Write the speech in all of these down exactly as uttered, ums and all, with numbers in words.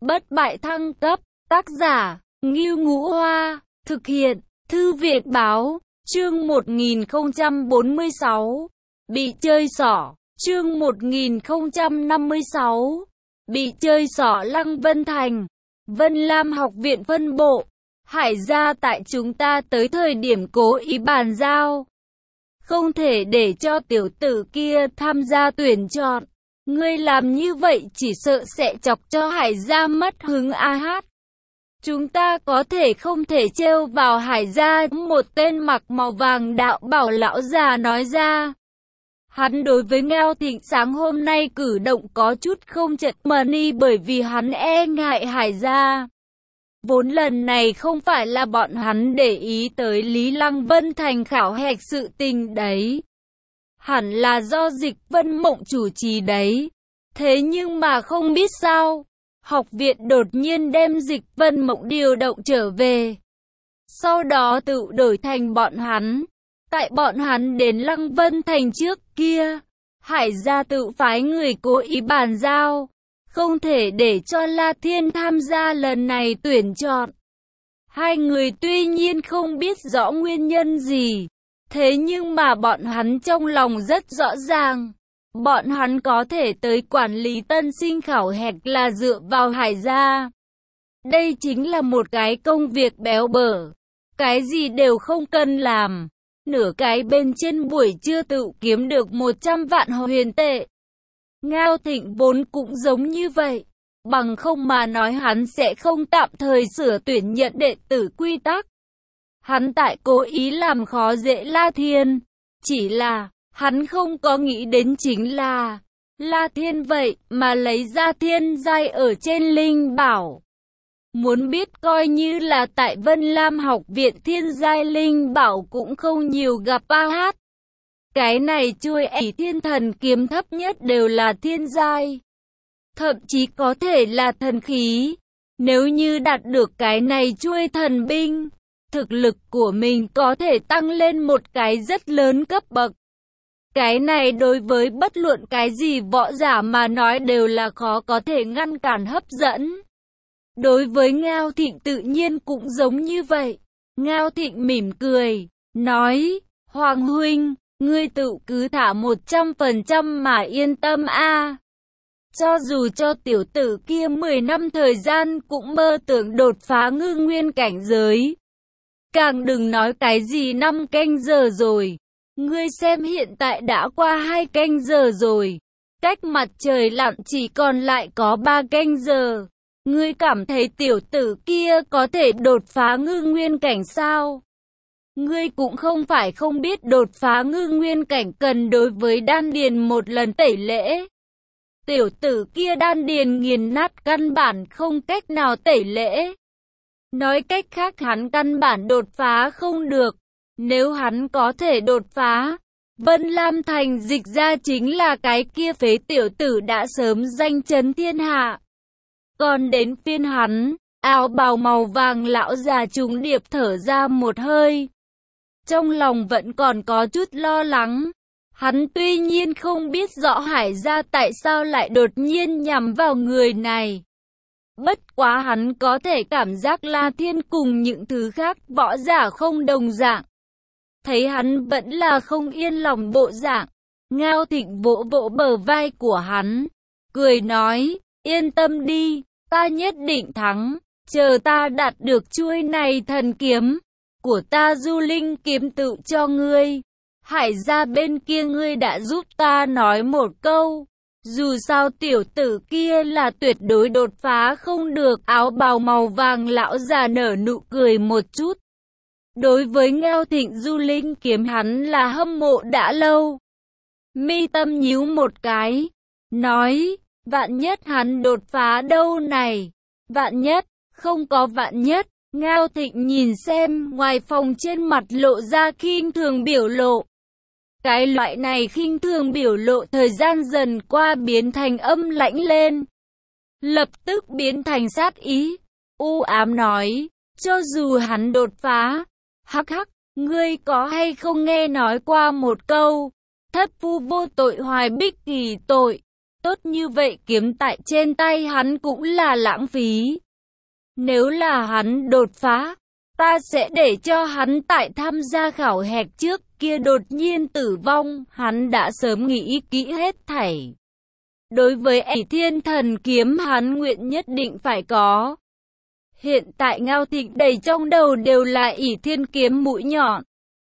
Bất bại thăng cấp, tác giả, Ngưu Ngũ Hoa, thực hiện, Thư viện Báo, chương một nghìn không trăm bốn mươi sáu, bị chơi xỏ, chương một nghìn không trăm năm mươi sáu, bị chơi xỏ Lăng Vân Thành, Vân Lam học viện phân bộ, Hải gia tại chúng ta tới thời điểm cố ý bàn giao. Không thể để cho tiểu tử kia tham gia tuyển chọn. Ngươi làm như vậy chỉ sợ sẽ chọc cho Hải gia mất hứng a hát. Chúng ta có thể không thể trêu vào Hải gia, một tên mặc màu vàng đạo bảo lão già nói ra. Hắn đối với Ngao Thịnh sáng hôm nay cử động có chút không chật mani bởi vì hắn e ngại Hải gia. Vốn lần này không phải là bọn hắn để ý tới Lý Lăng Vân Thành khảo hạch sự tình đấy. Hẳn là do Dịch Vân Mộng chủ trì đấy. Thế nhưng mà không biết sao, học viện đột nhiên đem Dịch Vân Mộng điều động trở về. Sau đó tự đổi thành bọn hắn. Tại bọn hắn đến Lăng Vân Thành trước kia, Hải gia tự phái người cố ý bàn giao. Không thể để cho La Thiên tham gia lần này tuyển chọn. Hai người tuy nhiên không biết rõ nguyên nhân gì. Thế nhưng mà bọn hắn trong lòng rất rõ ràng. Bọn hắn có thể tới quản lý tân sinh khảo hạch là dựa vào Hải gia. Đây chính là một cái công việc béo bở. Cái gì đều không cần làm. Nửa cái bên trên buổi trưa tự kiếm được một trăm vạn huyền tệ. Ngao Thịnh vốn cũng giống như vậy. Bằng không mà nói hắn sẽ không tạm thời sửa tuyển nhận đệ tử quy tắc. Hắn tại cố ý làm khó dễ La Thiên. Chỉ là, hắn không có nghĩ đến chính là La Thiên vậy mà lấy ra thiên giai ở trên linh bảo. Muốn biết coi như là tại Vân Lam học viện thiên giai linh bảo cũng không nhiều gặp a hát. Cái này chui ỷ thiên thần kiếm thấp nhất đều là thiên giai. Thậm chí có thể là thần khí. Nếu như đạt được cái này chui thần binh, thực lực của mình có thể tăng lên một cái rất lớn cấp bậc. Cái này đối với bất luận cái gì võ giả mà nói đều là khó có thể ngăn cản hấp dẫn. Đối với Ngao Thịnh tự nhiên cũng giống như vậy. Ngao Thịnh mỉm cười, nói, Hoàng huynh, ngươi tự cứ thả một trăm phần trăm mà yên tâm a. Cho dù cho tiểu tử kia mười năm thời gian cũng mơ tưởng đột phá ngư nguyên cảnh giới. Càng đừng nói cái gì năm canh giờ rồi. Ngươi xem hiện tại đã qua hai canh giờ rồi. Cách mặt trời lặn chỉ còn lại có ba canh giờ. Ngươi cảm thấy tiểu tử kia có thể đột phá ngư nguyên cảnh sao? Ngươi cũng không phải không biết đột phá ngư nguyên cảnh cần đối với đan điền một lần tẩy lễ. Tiểu tử kia đan điền nghiền nát căn bản không cách nào tẩy lễ. Nói cách khác hắn căn bản đột phá không được. Nếu hắn có thể đột phá, Vân Lam Thành Dịch ra chính là cái kia phế tiểu tử đã sớm danh chấn thiên hạ. Còn đến phiên hắn, áo bào màu vàng lão già trùng điệp thở ra một hơi. Trong lòng vẫn còn có chút lo lắng. Hắn tuy nhiên không biết rõ Hải gia tại sao lại đột nhiên nhắm vào người này. Bất quá hắn có thể cảm giác La Thiên cùng những thứ khác võ giả không đồng dạng. Thấy hắn vẫn là không yên lòng bộ dạng. Ngao Thịnh vỗ vỗ bờ vai của hắn. Cười nói, yên tâm đi, ta nhất định thắng. Chờ ta đạt được chuôi này thần kiếm của ta Du Linh kiếm tự cho ngươi. Hải gia bên kia ngươi đã giúp ta nói một câu. Dù sao tiểu tử kia là tuyệt đối đột phá không được. Áo bào màu vàng lão già nở nụ cười một chút. Đối với Ngao Thịnh Du Linh kiếm hắn là hâm mộ đã lâu. Mi tâm nhíu một cái. Nói, vạn nhất hắn đột phá đâu này. Vạn nhất, không có vạn nhất. Ngao Thịnh nhìn xem ngoài phòng trên mặt lộ ra khinh thường biểu lộ. Cái loại này khinh thường biểu lộ thời gian dần qua biến thành âm lãnh lên. Lập tức biến thành sát ý. U ám nói, cho dù hắn đột phá. Hắc hắc, ngươi có hay không nghe nói qua một câu. Thất phu vô tội hoài bích kỳ tội. tốt như vậy kiếm tại trên tay hắn cũng là lãng phí. Nếu là hắn đột phá, ta sẽ để cho hắn tại tham gia khảo hạch trước kia đột nhiên tử vong, hắn đã sớm nghĩ kỹ hết thảy. Đối với ỷ thiên thần kiếm hắn nguyện nhất định phải có. Hiện tại Ngao Thịnh đầy trong đầu đều là ỷ thiên kiếm mũi nhọn.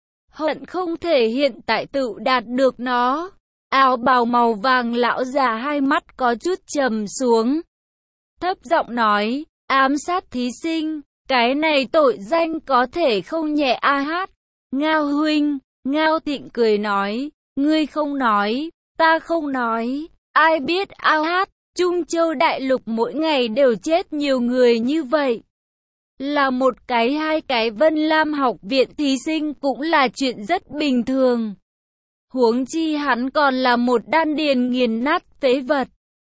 Hận không thể hiện tại tự đạt được nó. Áo bào màu vàng lão già hai mắt có chút trầm xuống. Thấp giọng nói, ám sát thí sinh, cái này tội danh có thể không nhẹ a hát. Ngao huynh, Ngao Thịnh cười nói, ngươi không nói, ta không nói, ai biết a hát, Trung Châu đại lục mỗi ngày đều chết nhiều người như vậy. Là một cái hai cái Vân Lam học viện thí sinh cũng là chuyện rất bình thường. Huống chi hắn còn là một đan điền nghiền nát phế vật.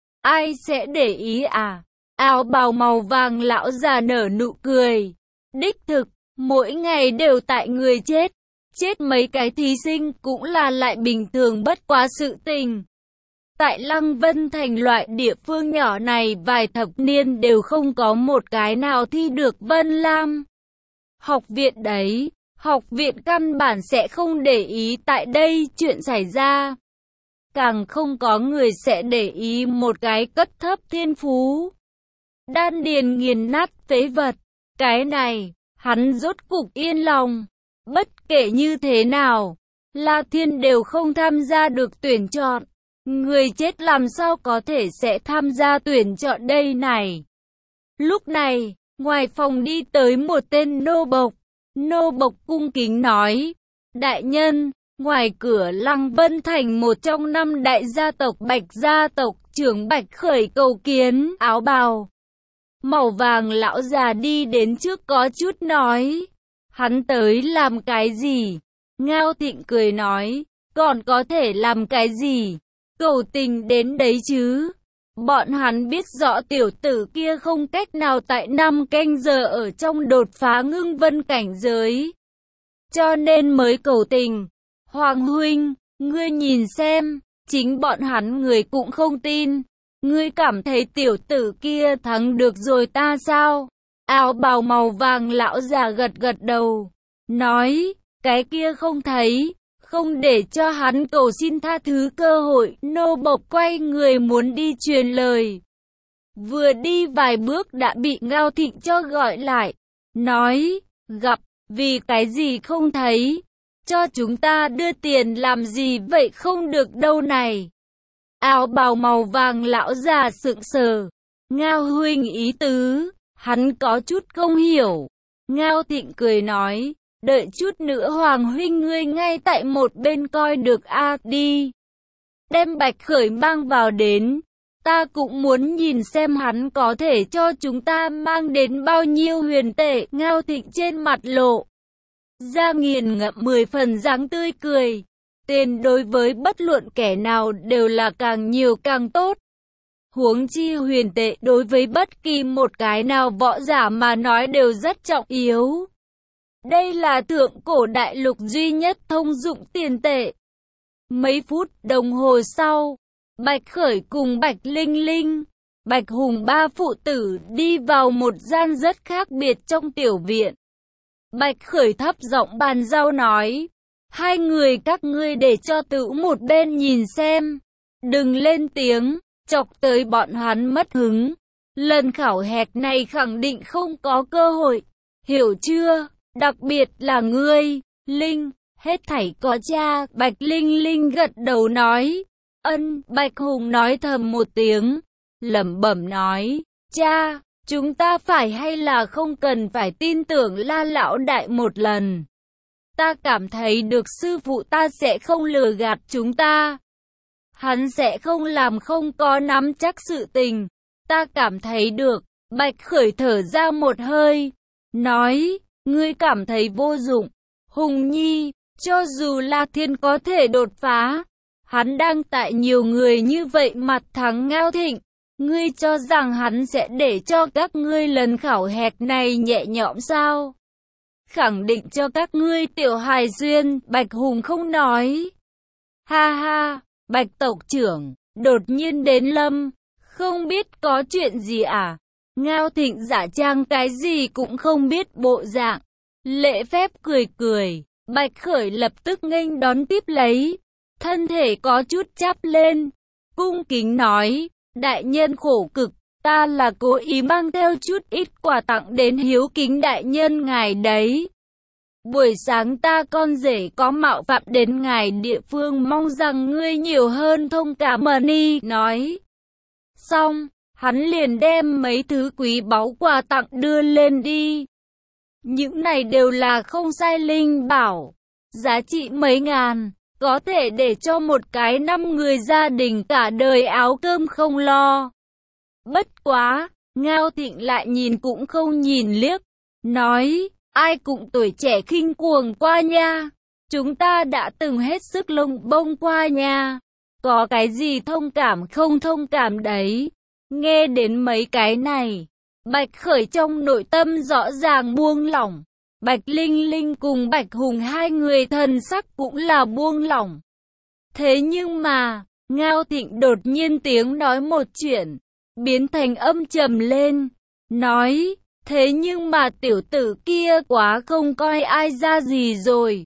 Ai sẽ để ý à? Áo bào màu vàng lão già nở nụ cười. Đích thực, mỗi ngày đều tại người chết. Chết mấy cái thí sinh cũng là lại bình thường bất quá sự tình. Tại Lăng Vân Thành loại địa phương nhỏ này vài thập niên đều không có một cái nào thi được Vân Lam. Học viện đấy, học viện căn bản sẽ không để ý tại đây chuyện xảy ra. Càng không có người sẽ để ý một cái cất thấp thiên phú. Đan điền nghiền nát phế vật, cái này, hắn rốt cục yên lòng. Bất kể như thế nào, La Thiên đều không tham gia được tuyển chọn. Người chết làm sao có thể sẽ tham gia tuyển chọn đây này. Lúc này, ngoài phòng đi tới một tên nô bộc. Nô bộc cung kính nói, đại nhân, ngoài cửa Lăng Vân Thành một trong năm đại gia tộc Bạch gia tộc trưởng Bạch Khởi cầu kiến. Áo bào màu vàng lão già đi đến trước có chút nói, hắn tới làm cái gì? Ngao Thịnh cười nói, còn có thể làm cái gì? Cầu tình đến đấy chứ. Bọn hắn biết rõ tiểu tử kia không cách nào tại năm canh giờ ở trong đột phá ngưng vân cảnh giới. Cho nên mới cầu tình. Hoàng huynh, ngươi nhìn xem, chính bọn hắn người cũng không tin. Ngươi cảm thấy tiểu tử kia thắng được rồi ta sao? Áo bào màu vàng lão già gật gật đầu. Nói, cái kia không thấy. Không để cho hắn cầu xin tha thứ cơ hội, nô bộc quay người muốn đi truyền lời. Vừa đi vài bước đã bị Ngao Thịnh cho gọi lại. Nói, gặp, vì cái gì không thấy? Cho chúng ta đưa tiền làm gì vậy không được đâu này. Áo bào màu vàng lão già sững sờ. Ngao huynh ý tứ, hắn có chút không hiểu. Ngao Thịnh cười nói. Đợi chút nữa Hoàng huynh ngươi ngay tại một bên coi được a à, đi. Đem Bạch Khởi mang vào đến. Ta cũng muốn nhìn xem hắn có thể cho chúng ta mang đến bao nhiêu huyền tệ. Ngao Thịnh trên mặt lộ ra nghiền ngẫm mười phần dáng tươi cười. Tiền đối với bất luận kẻ nào đều là càng nhiều càng tốt. Huống chi huyền tệ đối với bất kỳ một cái nào võ giả mà nói đều rất trọng yếu. Đây là thượng cổ đại lục duy nhất thông dụng tiền tệ. Mấy phút đồng hồ sau, Bạch Khởi cùng Bạch Linh Linh, Bạch Hùng ba phụ tử đi vào một gian rất khác biệt trong tiểu viện. Bạch Khởi thấp giọng bàn giao nói, hai người các ngươi để cho tự một bên nhìn xem. Đừng lên tiếng, chọc tới bọn hắn mất hứng. Lần khảo hạch này khẳng định không có cơ hội, hiểu chưa? Đặc biệt là ngươi, Linh, hết thảy có cha. Bạch Linh Linh gật đầu nói. Ân, Bạch Hùng nói thầm một tiếng, lẩm bẩm nói, cha, chúng ta phải hay là không cần phải tin tưởng La lão đại một lần. Ta cảm thấy được sư phụ ta sẽ không lừa gạt chúng ta. Hắn sẽ không làm không có nắm chắc sự tình. Ta cảm thấy được. Bạch Khởi thở ra một hơi, nói, ngươi cảm thấy vô dụng. Hùng Nhi, cho dù La Thiên có thể đột phá, hắn đang tại nhiều người như vậy mặt thắng Ngao Thịnh. Ngươi cho rằng hắn sẽ để cho các ngươi lần khảo hạch này nhẹ nhõm sao? Khẳng định cho các ngươi tiểu hài duyên. Bạch Hùng không nói. Ha ha, Bạch tộc trưởng, đột nhiên đến Lâm, không biết có chuyện gì à? Ngao Thịnh giả trang cái gì cũng không biết bộ dạng, lễ phép cười cười. Bạch Khởi lập tức nghênh đón tiếp lấy, thân thể có chút chắp lên, cung kính nói, đại nhân khổ cực, ta là cố ý mang theo chút ít quà tặng đến hiếu kính đại nhân ngài đấy. Buổi sáng ta con rể có mạo phạm đến ngài địa phương, mong rằng ngươi nhiều hơn thông cảm. Mani nói xong, hắn liền đem mấy thứ quý báu quà tặng đưa lên đi. Những này đều là không sai linh bảo, giá trị mấy ngàn, có thể để cho một cái năm người gia đình cả đời áo cơm không lo. Bất quá, Ngao Thịnh lại nhìn cũng không nhìn liếc, nói, ai cũng tuổi trẻ khinh cuồng qua nha, chúng ta đã từng hết sức lông bông qua nha, có cái gì thông cảm không thông cảm đấy. Nghe đến mấy cái này, Bạch Khởi trong nội tâm rõ ràng buông lỏng. Bạch Linh Linh cùng Bạch Hùng hai người thần sắc cũng là buông lỏng. Thế nhưng mà, Ngao Thịnh đột nhiên tiếng nói một chuyện, biến thành âm trầm lên, nói, thế nhưng mà tiểu tử kia quá không coi ai ra gì rồi.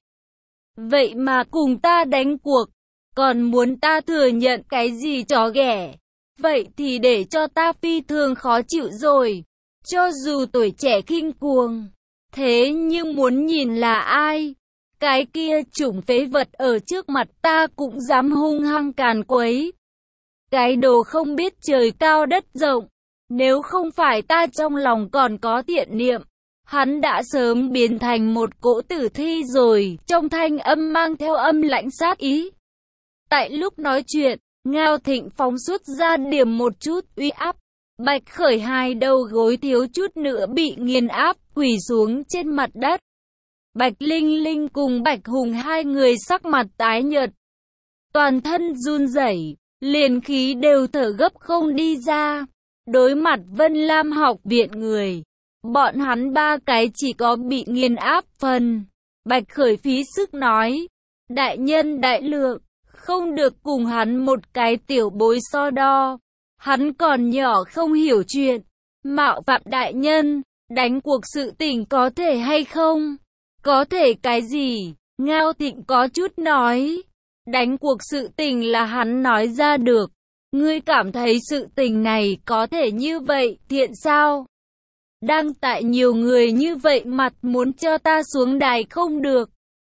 Vậy mà cùng ta đánh cuộc, còn muốn ta thừa nhận cái gì chó ghẻ. Vậy thì để cho ta phi thường khó chịu rồi. Cho dù tuổi trẻ khinh cuồng, thế nhưng muốn nhìn là ai? Cái kia chủng phế vật ở trước mặt ta cũng dám hung hăng càn quấy. Cái đồ không biết trời cao đất rộng. Nếu không phải ta trong lòng còn có thiện niệm, hắn đã sớm biến thành một cỗ tử thi rồi. Trong thanh âm mang theo âm lãnh sát ý. Tại lúc nói chuyện, Ngao Thịnh phóng xuất ra điểm một chút uy áp. Bạch Khởi hai đầu gối thiếu chút nữa bị nghiền áp, quỳ xuống trên mặt đất. Bạch Linh Linh cùng Bạch Hùng hai người sắc mặt tái nhợt, toàn thân run rẩy, liền khí đều thở gấp không đi ra. Đối mặt Vân Lam học viện người, bọn hắn ba cái chỉ có bị nghiền áp phần. Bạch Khởi phí sức nói, đại nhân đại lượng, không được cùng hắn một cái tiểu bối so đo. Hắn còn nhỏ không hiểu chuyện, mạo phạm đại nhân, đánh cuộc sự tình có thể hay không? Có thể cái gì? Ngao Thịnh có chút nói, đánh cuộc sự tình là hắn nói ra được. Ngươi cảm thấy sự tình này có thể như vậy thiện sao? Đang tại nhiều người như vậy mặt muốn cho ta xuống đài không được.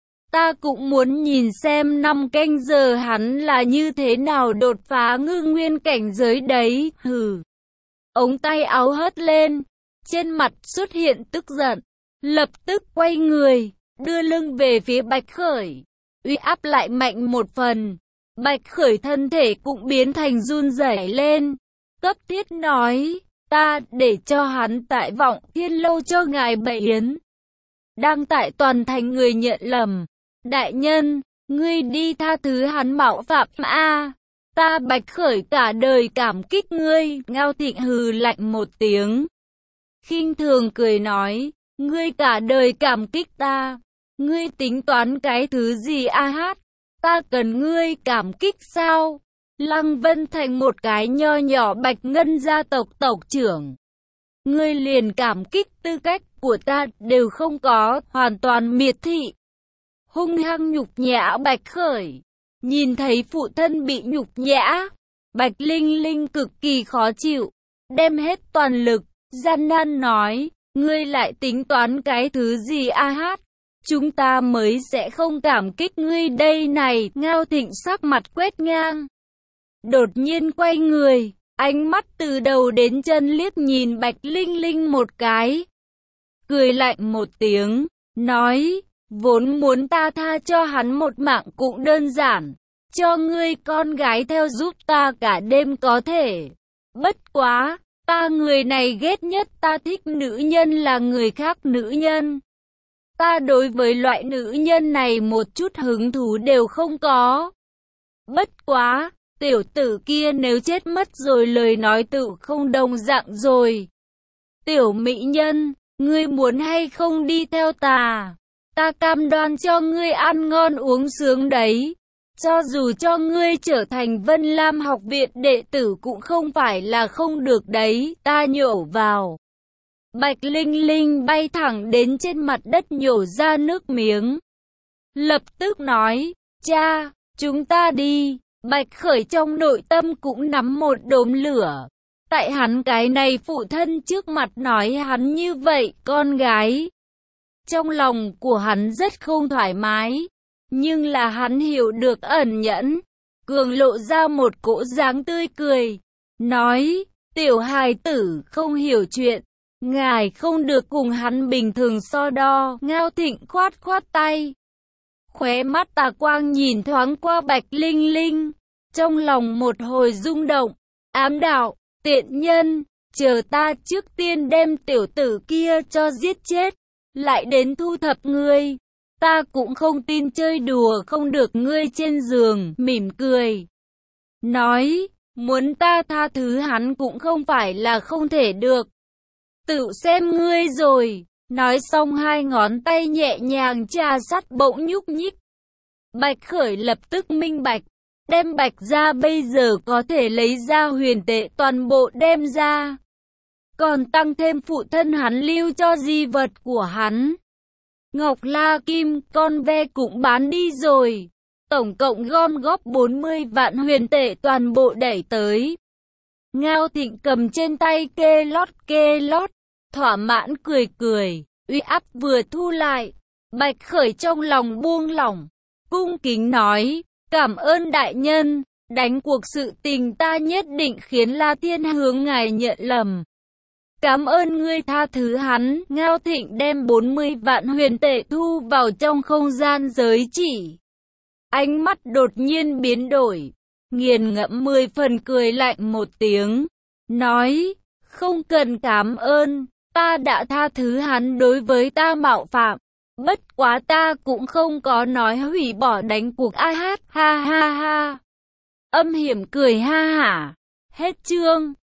Ta cũng muốn nhìn xem năm canh giờ hắn là như thế nào đột phá ngư nguyên cảnh giới đấy, hừ. Ống tay áo hất lên, trên mặt xuất hiện tức giận, lập tức quay người, đưa lưng về phía Bạch Khởi, uy áp lại mạnh một phần. Bạch Khởi thân thể cũng biến thành run rẩy lên, cấp thiết nói, ta để cho hắn tại Vọng Thiên Lâu cho ngài bày yến. Đang tại toàn thành người nhận lầm. Đại nhân, ngươi đi tha thứ hắn mạo phạm a. Ta Bạch Khởi cả đời cảm kích ngươi. Ngao Thịnh hừ lạnh một tiếng, khinh thường cười nói, ngươi cả đời cảm kích ta, ngươi tính toán cái thứ gì a hát? Ta cần ngươi cảm kích sao? Lăng Vân Thành một cái nho nhỏ Bạch Ngân gia tộc tộc trưởng, ngươi liền cảm kích tư cách của ta đều không có, hoàn toàn miệt thị. Hung hăng nhục nhã Bạch Khởi. Nhìn thấy phụ thân bị nhục nhã, Bạch Linh Linh cực kỳ khó chịu, đem hết toàn lực, gian nan nói, ngươi lại tính toán cái thứ gì a hát? Chúng ta mới sẽ không cảm kích ngươi đây này. Ngao Thịnh sắc mặt quét ngang, đột nhiên quay người, ánh mắt từ đầu đến chân liếc nhìn Bạch Linh Linh một cái, cười lạnh một tiếng, nói, vốn muốn ta tha cho hắn một mạng cũng đơn giản, cho ngươi con gái theo giúp ta cả đêm có thể. Bất quá, ta người này ghét nhất ta thích nữ nhân là người khác nữ nhân. Ta đối với loại nữ nhân này một chút hứng thú đều không có. Bất quá, tiểu tử kia nếu chết mất rồi lời nói tự không đồng dạng rồi. Tiểu mỹ nhân, ngươi muốn hay không đi theo ta? Ta cam đoan cho ngươi ăn ngon uống sướng đấy. cho dù cho ngươi trở thành Vân Lam học viện đệ tử cũng không phải là không được đấy, ta nhổ vào. Bạch Linh Linh bay thẳng đến trên mặt đất nhổ ra nước miếng. Lập tức nói, cha, chúng ta đi. Bạch Khởi trong nội tâm cũng nắm một đốm lửa. Tại hắn cái này phụ thân trước mặt nói hắn như vậy, con gái. Trong lòng của hắn rất không thoải mái. Nhưng là hắn hiểu được ẩn nhẫn. Cường lộ ra một cỗ dáng tươi cười. Nói, tiểu hài tử không hiểu chuyện. Ngài không được cùng hắn bình thường so đo. Ngao Thịnh khoát khoát tay. Khóe mắt tà quang nhìn thoáng qua Bạch Linh Linh. Trong lòng một hồi rung động. Ám đạo, tiện nhân, chờ ta trước tiên đem tiểu tử kia cho giết chết. Lại đến thu thập ngươi. Ta cũng không tin chơi đùa không được ngươi trên giường, mỉm cười. Nói, muốn ta tha thứ hắn cũng không phải là không thể được. Tự xem ngươi rồi. Nói xong hai ngón tay nhẹ nhàng chà sát bỗng nhúc nhích. Bạch Khởi lập tức minh bạch. Đem Bạch ra bây giờ có thể lấy ra huyền tệ toàn bộ đem ra. Còn tăng thêm phụ thân hắn lưu cho di vật của hắn. Ngọc La Kim con ve cũng bán đi rồi. Tổng cộng gom góp bốn mươi vạn huyền tệ toàn bộ đẩy tới. Ngao Thịnh cầm trên tay kê lót kê lót. Thỏa mãn cười cười. Uy áp vừa thu lại. Bạch Khởi trong lòng buông lỏng. Cung kính nói. Cảm ơn đại nhân. Đánh cuộc sự tình ta nhất định khiến La Thiên hướng ngài nhận lầm. Cảm ơn ngươi tha thứ hắn. Ngao Thịnh đem bốn mươi vạn huyền tệ thu vào trong không gian giới chỉ. Ánh mắt đột nhiên biến đổi. Nghiền ngẫm mười phần cười lạnh một tiếng. Nói, không cần cảm ơn. Ta đã tha thứ hắn đối với ta mạo phạm. Bất quá ta cũng không có nói hủy bỏ đánh cuộc a hát ha ha ha. Âm hiểm cười ha hả. Hết chương.